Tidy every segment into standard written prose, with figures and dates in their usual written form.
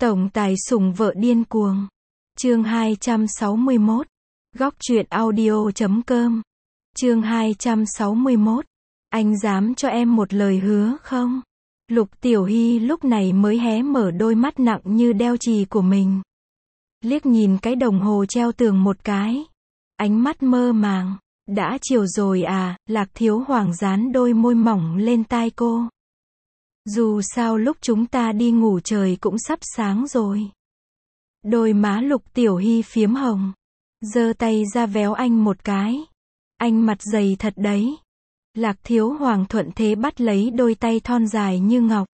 Tổng tài sủng vợ điên cuồng. Chương 261. Góc truyện audio.com. Chương 261. Anh dám cho em một lời hứa không? Lục Tiểu Hy lúc này mới hé mở đôi mắt nặng như đeo chì của mình. Liếc nhìn cái đồng hồ treo tường một cái. Ánh mắt mơ màng. Đã chiều rồi à? Lạc Thiếu Hoàng dán đôi môi mỏng lên tai cô. Dù sao lúc chúng ta đi ngủ trời cũng sắp sáng rồi. Đôi má Lục Tiểu Hy phiếm hồng. Giơ tay ra véo anh một cái. Anh mặt dày thật đấy. Lạc Thiếu Hoàng thuận thế bắt lấy đôi tay thon dài như ngọc.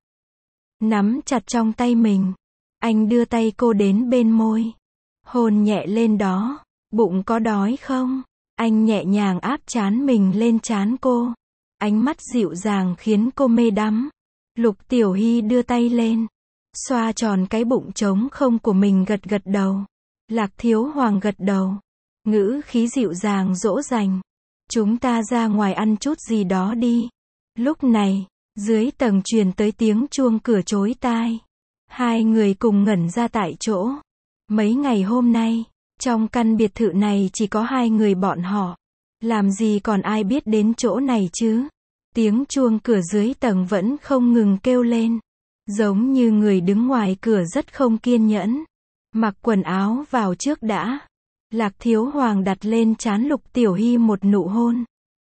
Nắm chặt trong tay mình. Anh đưa tay cô đến bên môi. Hôn nhẹ lên đó. Bụng có đói không? Anh nhẹ nhàng áp trán mình lên trán cô. Ánh mắt dịu dàng khiến cô mê đắm. Lục Tiểu Hy đưa tay lên. Xoa tròn cái bụng trống không của mình gật gật đầu. Lạc Thiếu Hoàng gật đầu. Ngữ khí dịu dàng dỗ dành. Chúng ta ra ngoài ăn chút gì đó đi. Lúc này, dưới tầng truyền tới tiếng chuông cửa chói tai. Hai người cùng ngẩn ra tại chỗ. Mấy ngày hôm nay, trong căn biệt thự này chỉ có hai người bọn họ. Làm gì còn ai biết đến chỗ này chứ? Tiếng chuông cửa dưới tầng vẫn không ngừng kêu lên. Giống như người đứng ngoài cửa rất không kiên nhẫn. Mặc quần áo vào trước đã. Lạc Thiếu Hoàng đặt lên trán Lục Tiểu Hy một nụ hôn.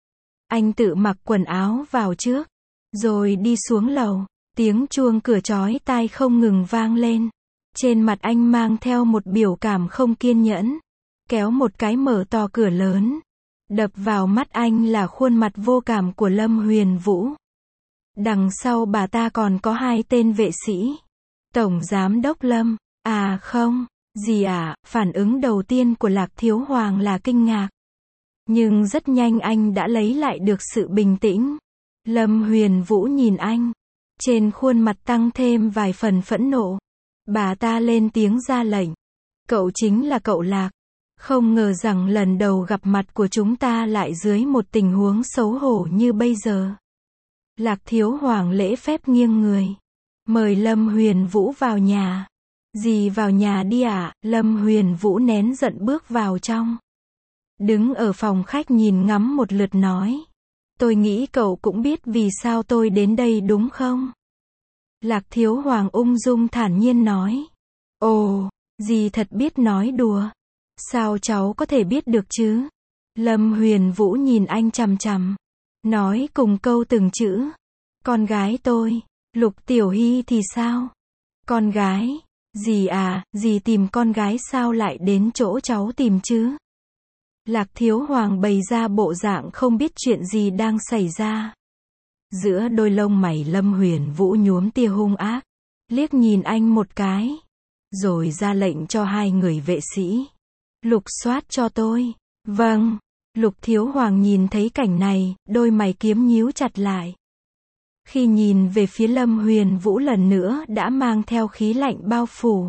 Anh tự mặc quần áo vào trước. Rồi đi xuống lầu. Tiếng chuông cửa chói tai không ngừng vang lên. Trên mặt anh mang theo một biểu cảm không kiên nhẫn. Kéo một cái mở to cửa lớn. Đập vào mắt anh là khuôn mặt vô cảm của Lâm Huyền Vũ. Đằng sau bà ta còn có hai tên vệ sĩ. Tổng Giám đốc Lâm. À không, gì à? Phản ứng đầu tiên của Lạc Thiếu Hoàng là kinh ngạc. Nhưng rất nhanh anh đã lấy lại được sự bình tĩnh. Lâm Huyền Vũ nhìn anh. Trên khuôn mặt tăng thêm vài phần phẫn nộ. Bà ta lên tiếng ra lệnh. Cậu chính là cậu Lạc. Không ngờ rằng lần đầu gặp mặt của chúng ta lại dưới một tình huống xấu hổ như bây giờ. Lạc Thiếu Hoàng lễ phép nghiêng người. Mời Lâm Huyền Vũ vào nhà. Dì vào nhà đi ạ. Lâm Huyền Vũ nén giận bước vào trong. Đứng ở phòng khách nhìn ngắm một lượt nói. Tôi nghĩ cậu cũng biết vì sao tôi đến đây đúng không? Lạc Thiếu Hoàng ung dung thản nhiên nói. Ồ, dì thật biết nói đùa. Sao cháu có thể biết được chứ? Lâm Huyền Vũ nhìn anh chằm chằm. Nói cùng câu từng chữ. Con gái tôi. Lục Tiểu Hy thì sao? Con gái? Dì à, dì tìm con gái sao lại đến chỗ cháu tìm chứ? Lạc Thiếu Hoàng bày ra bộ dạng không biết chuyện gì đang xảy ra. Giữa đôi lông mày Lâm Huyền Vũ nhuốm tia hung ác. Liếc nhìn anh một cái. Rồi ra lệnh cho hai người vệ sĩ. Lục soát cho tôi. Vâng. Lục Thiếu Hoàng nhìn thấy cảnh này, đôi mày kiếm nhíu chặt lại. Khi nhìn về phía Lâm Huyền Vũ lần nữa đã mang theo khí lạnh bao phủ.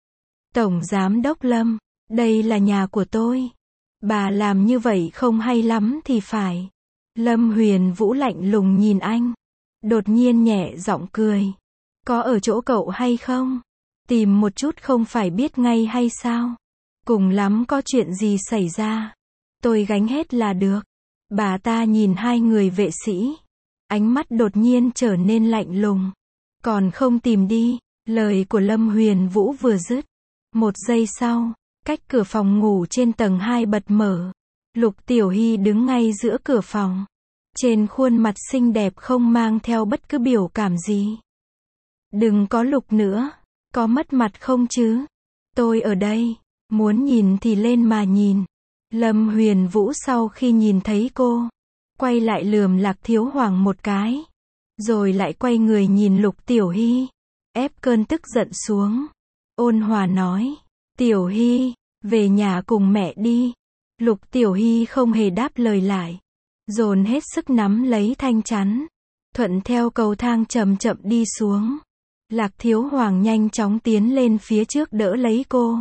Tổng Giám đốc Lâm, đây là nhà của tôi. Bà làm như vậy không hay lắm thì phải. Lâm Huyền Vũ lạnh lùng nhìn anh. Đột nhiên nhẹ giọng cười. Có ở chỗ cậu hay không? Tìm một chút không phải biết ngay hay sao? Cùng lắm có chuyện gì xảy ra. Tôi gánh hết là được. Bà ta nhìn hai người vệ sĩ. Ánh mắt đột nhiên trở nên lạnh lùng. Còn không tìm đi. Lời của Lâm Huyền Vũ vừa dứt. Một giây sau, cách cửa phòng ngủ trên tầng 2 bật mở. Lục Tiểu Hy đứng ngay giữa cửa phòng. Trên khuôn mặt xinh đẹp không mang theo bất cứ biểu cảm gì. Đừng có Lục nữa. Có mất mặt không chứ? Tôi ở đây. Muốn nhìn thì lên mà nhìn. Lâm Huyền Vũ sau khi nhìn thấy cô, quay lại lườm Lạc Thiếu Hoàng một cái. Rồi lại quay người nhìn Lục Tiểu Hy. Ép cơn tức giận xuống. Ôn hòa nói. Tiểu Hy, về nhà cùng mẹ đi. Lục Tiểu Hy không hề đáp lời lại. Dồn hết sức nắm lấy thanh chắn. Thuận theo cầu thang chậm chậm đi xuống. Lạc Thiếu Hoàng nhanh chóng tiến lên phía trước đỡ lấy cô.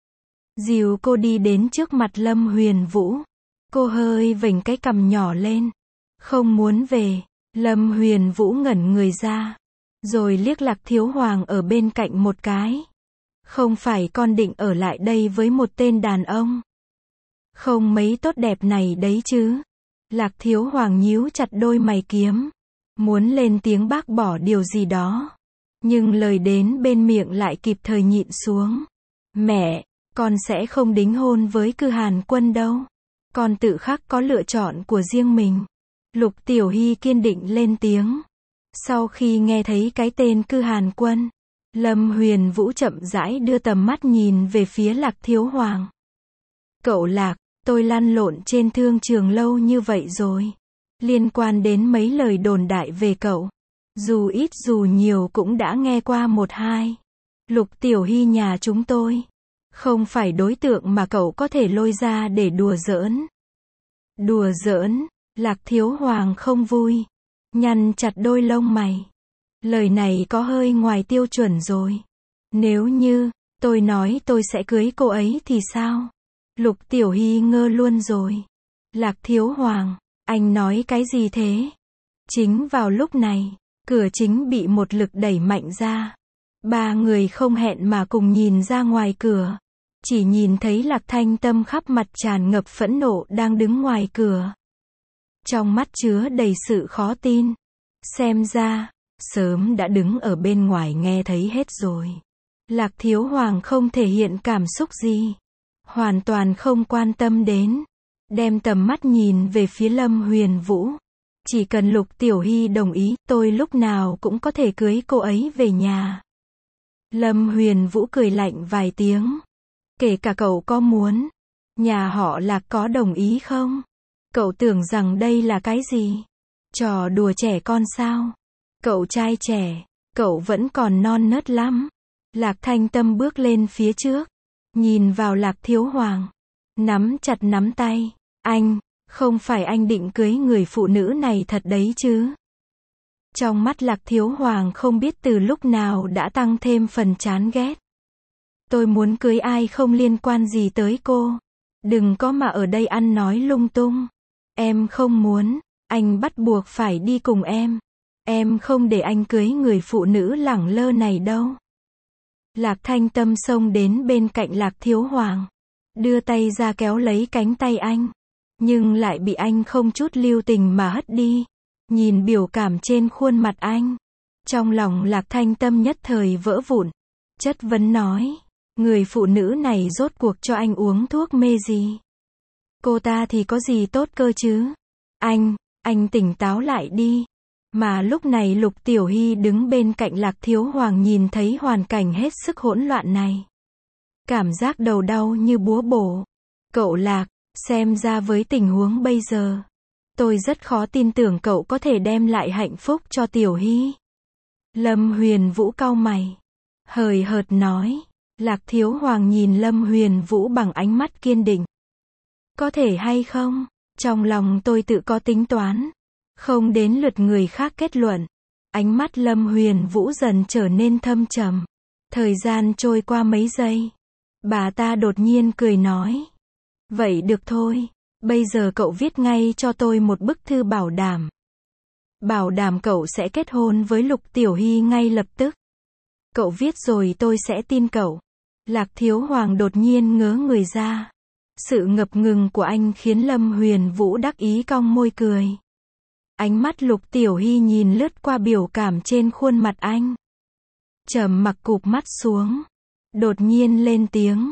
Dìu cô đi đến trước mặt Lâm Huyền Vũ. Cô hơi vểnh cái cằm nhỏ lên. Không muốn về. Lâm Huyền Vũ ngẩn người ra. Rồi liếc Lạc Thiếu Hoàng ở bên cạnh một cái. Không phải con định ở lại đây với một tên đàn ông không mấy tốt đẹp này đấy chứ. Lạc Thiếu Hoàng nhíu chặt đôi mày kiếm, muốn lên tiếng bác bỏ điều gì đó. Nhưng lời đến bên miệng lại kịp thời nhịn xuống. Mẹ, con sẽ không đính hôn với Cư Hàn Quân đâu. Con tự khắc có lựa chọn của riêng mình. Lục Tiểu Hy kiên định lên tiếng. Sau khi nghe thấy cái tên Cư Hàn Quân, Lâm Huyền Vũ chậm rãi đưa tầm mắt nhìn về phía Lạc Thiếu Hoàng. Cậu Lạc, tôi lăn lộn trên thương trường lâu như vậy rồi. Liên quan đến mấy lời đồn đại về cậu, dù ít dù nhiều cũng đã nghe qua một hai. Lục Tiểu Hy nhà chúng tôi không phải đối tượng mà cậu có thể lôi ra để đùa giỡn. Đùa giỡn? Lạc Thiếu Hoàng không vui, nhăn chặt đôi lông mày. Lời này có hơi ngoài tiêu chuẩn rồi. Nếu như tôi nói tôi sẽ cưới cô ấy thì sao? Lục Tiểu Hy ngơ luôn rồi. Lạc Thiếu Hoàng, anh nói cái gì thế? Chính vào lúc này, cửa chính bị một lực đẩy mạnh ra. Ba người không hẹn mà cùng nhìn ra ngoài cửa. Chỉ nhìn thấy Lạc Thanh Tâm khắp mặt tràn ngập phẫn nộ đang đứng ngoài cửa. Trong mắt chứa đầy sự khó tin. Xem ra, sớm đã đứng ở bên ngoài nghe thấy hết rồi. Lạc Thiếu Hoàng không thể hiện cảm xúc gì. Hoàn toàn không quan tâm đến. Đem tầm mắt nhìn về phía Lâm Huyền Vũ. Chỉ cần Lục Tiểu Hy đồng ý, tôi lúc nào cũng có thể cưới cô ấy về nhà. Lâm Huyền Vũ cười lạnh vài tiếng. Kể cả cậu có muốn. Nhà họ Lạc có đồng ý không? Cậu tưởng rằng đây là cái gì? Trò đùa trẻ con sao? Cậu trai trẻ, cậu vẫn còn non nớt lắm. Lạc Thanh Tâm bước lên phía trước, nhìn vào Lạc Thiếu Hoàng, nắm chặt nắm tay. Anh, không phải anh định cưới người phụ nữ này thật đấy chứ? Trong mắt Lạc Thiếu Hoàng không biết từ lúc nào đã tăng thêm phần chán ghét. Tôi muốn cưới ai không liên quan gì tới cô. Đừng có mà ở đây ăn nói lung tung. Em không muốn, anh bắt buộc phải đi cùng em. Em không để anh cưới người phụ nữ lẳng lơ này đâu. Lạc Thanh Tâm xông đến bên cạnh Lạc Thiếu Hoàng, đưa tay ra kéo lấy cánh tay anh, nhưng lại bị anh không chút lưu tình mà hất đi. Nhìn biểu cảm trên khuôn mặt anh, trong lòng Lạc Thanh Tâm nhất thời vỡ vụn, chất vấn nói, người phụ nữ này rốt cuộc cho anh uống thuốc mê gì? Cô ta thì có gì tốt cơ chứ? Anh tỉnh táo lại đi. Mà lúc này Lục Tiểu Hy đứng bên cạnh Lạc Thiếu Hoàng nhìn thấy hoàn cảnh hết sức hỗn loạn này. Cảm giác đầu đau như búa bổ. Cậu Lạc, xem ra với tình huống bây giờ, tôi rất khó tin tưởng cậu có thể đem lại hạnh phúc cho Tiểu Hy. Lâm Huyền Vũ cau mày, hời hợt nói. Lạc Thiếu Hoàng nhìn Lâm Huyền Vũ bằng ánh mắt kiên định. Có thể hay không? Trong lòng tôi tự có tính toán. Không đến lượt người khác kết luận. Ánh mắt Lâm Huyền Vũ dần trở nên thâm trầm. Thời gian trôi qua mấy giây. Bà ta đột nhiên cười nói. Vậy được thôi. Bây giờ cậu viết ngay cho tôi một bức thư bảo đảm. Bảo đảm cậu sẽ kết hôn với Lục Tiểu Hy ngay lập tức. Cậu viết rồi tôi sẽ tin cậu. Lạc Thiếu Hoàng đột nhiên ngớ người ra. Sự ngập ngừng của anh khiến Lâm Huyền Vũ đắc ý cong môi cười. Ánh mắt Lục Tiểu Hy nhìn lướt qua biểu cảm trên khuôn mặt anh. Trầm mặc cụp mắt xuống. Đột nhiên lên tiếng.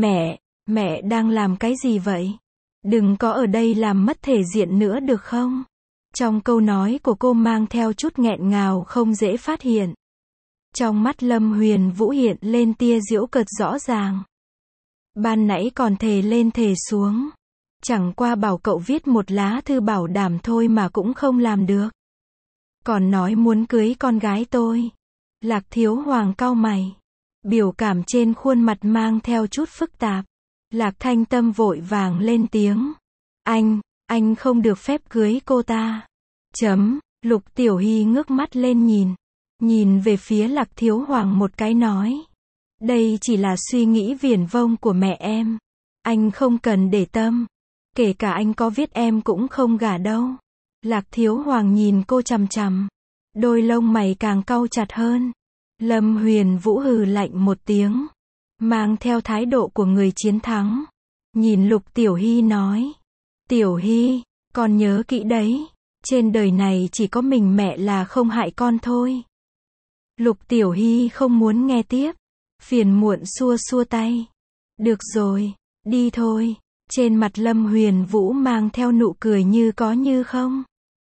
Mẹ đang làm cái gì vậy? Đừng có ở đây làm mất thể diện nữa được không? Trong câu nói của cô mang theo chút nghẹn ngào không dễ phát hiện. Trong mắt Lâm Huyền Vũ hiện lên tia giễu cợt rõ ràng. Ban nãy còn thề lên thề xuống. Chẳng qua bảo cậu viết một lá thư bảo đảm thôi mà cũng không làm được. Còn nói muốn cưới con gái tôi. Lạc Thiếu Hoàng cau mày. Biểu cảm trên khuôn mặt mang theo chút phức tạp. Lạc Thanh Tâm vội vàng lên tiếng. Anh không được phép cưới cô ta. Lục Tiểu Hy ngước mắt lên nhìn về phía Lạc Thiếu Hoàng một cái nói. Đây chỉ là suy nghĩ viển vông của mẹ em. Anh không cần để tâm. Kể cả anh có viết em cũng không gả đâu. Lạc Thiếu Hoàng nhìn cô chằm chằm. Đôi lông mày càng cau chặt hơn. Lâm Huyền Vũ hừ lạnh một tiếng. mang theo thái độ của người chiến thắng. Nhìn Lục Tiểu Hy nói. Tiểu Hy, con nhớ kỹ đấy, trên đời này chỉ có mình mẹ là không hại con thôi. Lục Tiểu Hy không muốn nghe tiếp, phiền muộn xua xua tay. Được rồi, đi thôi. Trên mặt Lâm Huyền Vũ mang theo nụ cười như có như không.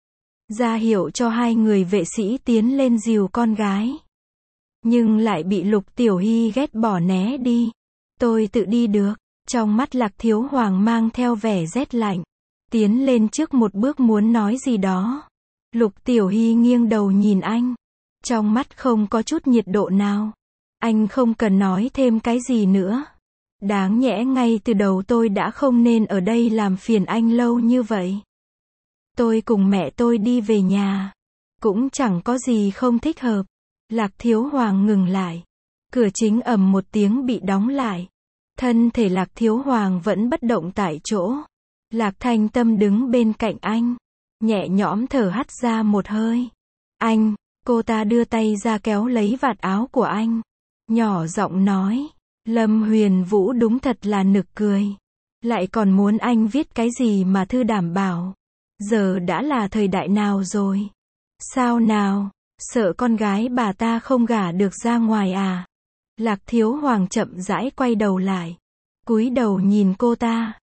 Ra hiệu cho hai người vệ sĩ tiến lên dìu con gái. Nhưng lại bị Lục Tiểu Hy ghét bỏ né đi. Tôi tự đi được. Trong mắt Lạc Thiếu Hoàng mang theo vẻ rét lạnh. Tiến lên trước một bước muốn nói gì đó. Lục Tiểu Hy nghiêng đầu nhìn anh. Trong mắt không có chút nhiệt độ nào. Anh không cần nói thêm cái gì nữa. Đáng nhẽ ngay từ đầu tôi đã không nên ở đây làm phiền anh lâu như vậy. Tôi cùng mẹ tôi đi về nhà. Cũng chẳng có gì không thích hợp. Lạc Thiếu Hoàng ngừng lại. Cửa chính ầm một tiếng bị đóng lại. Thân thể Lạc Thiếu Hoàng vẫn bất động tại chỗ. Lạc Thanh Tâm đứng bên cạnh anh. Nhẹ nhõm thở hắt ra một hơi. Anh, cô ta đưa tay ra kéo lấy vạt áo của anh. Nhỏ giọng nói. Lâm Huyền Vũ đúng thật là nực cười. Lại còn muốn anh viết cái gì mà thư đảm bảo. Giờ đã là thời đại nào rồi? Sao nào? Sợ con gái bà ta không gả được ra ngoài à? Lạc Thiếu Hoàng chậm rãi quay đầu lại. Cúi đầu nhìn cô ta.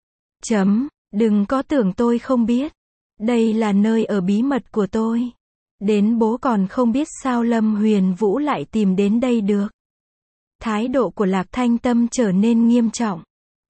Đừng có tưởng tôi không biết. Đây là nơi ở bí mật của tôi. Đến bố còn không biết sao Lâm Huyền Vũ lại tìm đến đây được. Thái độ của Lạc Thanh Tâm trở nên nghiêm trọng.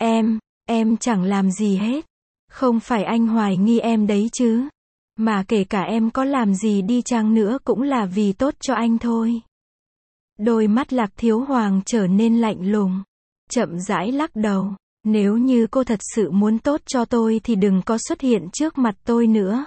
Em chẳng làm gì hết. Không phải anh hoài nghi em đấy chứ. Mà kể cả em có làm gì đi chăng nữa cũng là vì tốt cho anh thôi. Đôi mắt Lạc Thiếu Hoàng trở nên lạnh lùng. Chậm rãi lắc đầu. Nếu như cô thật sự muốn tốt cho tôi thì đừng có xuất hiện trước mặt tôi nữa.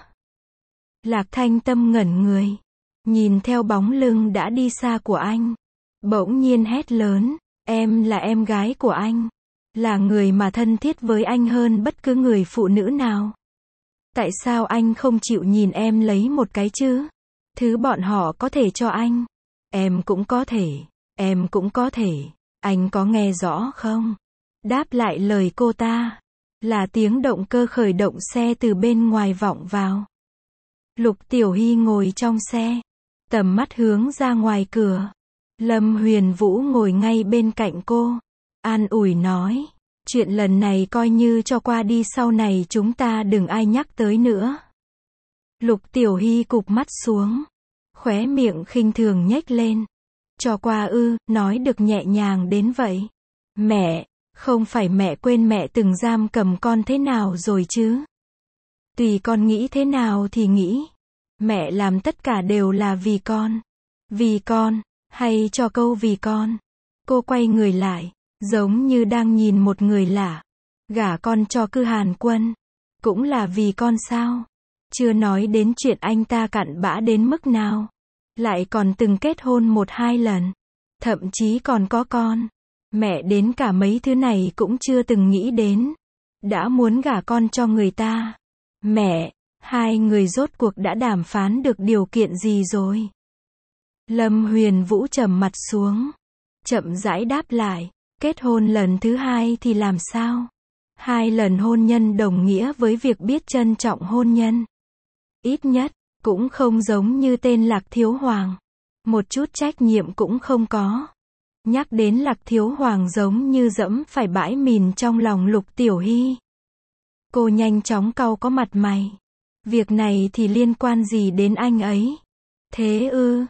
Lạc Thanh Tâm ngẩn người. Nhìn theo bóng lưng đã đi xa của anh. Bỗng nhiên hét lớn. Em là em gái của anh. Là người mà thân thiết với anh hơn bất cứ người phụ nữ nào. Tại sao anh không chịu nhìn em lấy một cái chứ? Thứ bọn họ có thể cho anh. Em cũng có thể. Em cũng có thể. Anh có nghe rõ không? Đáp lại lời cô ta. Là tiếng động cơ khởi động xe từ bên ngoài vọng vào. Lục Tiểu Hy ngồi trong xe. Tầm mắt hướng ra ngoài cửa. Lâm Huyền Vũ ngồi ngay bên cạnh cô. An ủi nói. Chuyện lần này coi như cho qua đi, sau này chúng ta đừng ai nhắc tới nữa. Lục Tiểu Hy cụp mắt xuống. Khóe miệng khinh thường nhếch lên. Cho qua ư, nói được nhẹ nhàng đến vậy. Mẹ, không phải mẹ quên mẹ từng giam cầm con thế nào rồi chứ. Tùy con nghĩ thế nào thì nghĩ. Mẹ làm tất cả đều là vì con. Vì con, hay cho câu vì con. Cô quay người lại, giống như đang nhìn một người lạ. Gả con cho Cư Hàn Quân. Cũng là vì con sao? Chưa nói đến chuyện anh ta cặn bã đến mức nào. Lại còn từng kết hôn 1-2 lần. Thậm chí còn có con. Mẹ đến cả mấy thứ này cũng chưa từng nghĩ đến. Đã muốn gả con cho người ta. Mẹ, hai người rốt cuộc đã đàm phán được điều kiện gì rồi? Lâm Huyền Vũ trầm mặt xuống. Chậm rãi đáp lại. Kết hôn lần thứ 2 thì làm sao? 2 lần hôn nhân đồng nghĩa với việc biết trân trọng hôn nhân. Ít nhất, cũng không giống như tên Lạc Thiếu Hoàng. Một chút trách nhiệm cũng không có. Nhắc đến Lạc Thiếu Hoàng giống như dẫm phải bãi mìn trong lòng Lục Tiểu Hy. Cô nhanh chóng cau có mặt mày. Việc này thì liên quan gì đến anh ấy? Thế ư?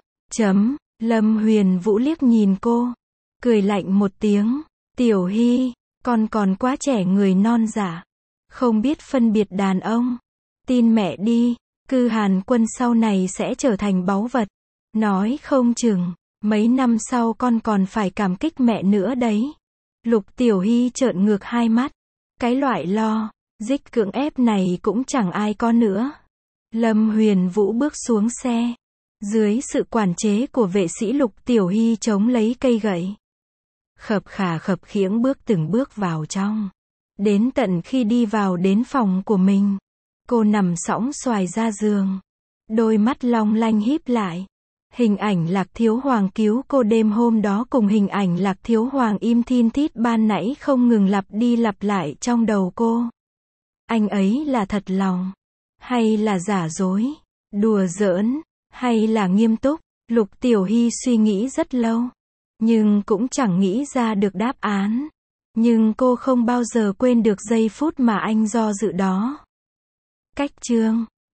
Lâm Huyền Vũ liếc nhìn cô. Cười lạnh một tiếng. Tiểu Hy, con còn quá trẻ, người non dạ. Không biết phân biệt đàn ông. Tin mẹ đi, Cư Hàn Quân sau này sẽ trở thành báu vật. Nói không chừng, mấy năm sau con còn phải cảm kích mẹ nữa đấy. Lục Tiểu Hy trợn ngược hai mắt. Cái loại lo, dích cưỡng ép này cũng chẳng ai có nữa. Lâm Huyền Vũ bước xuống xe. Dưới sự quản chế của vệ sĩ, Lục Tiểu Hy chống lấy cây gậy. Khập khà khập khiễng bước từng bước vào trong. Đến tận khi đi vào đến phòng của mình. Cô nằm sõng xoài ra giường. Đôi mắt long lanh híp lại. Hình ảnh Lạc Thiếu Hoàng cứu cô đêm hôm đó cùng hình ảnh Lạc Thiếu Hoàng im thin thít ban nãy không ngừng lặp đi lặp lại trong đầu cô. Anh ấy là thật lòng, hay là giả dối, đùa giỡn, hay là nghiêm túc? Lục Tiểu Hy suy nghĩ rất lâu, nhưng cũng chẳng nghĩ ra được đáp án. Nhưng cô không bao giờ quên được giây phút mà anh do dự đó. Cách chương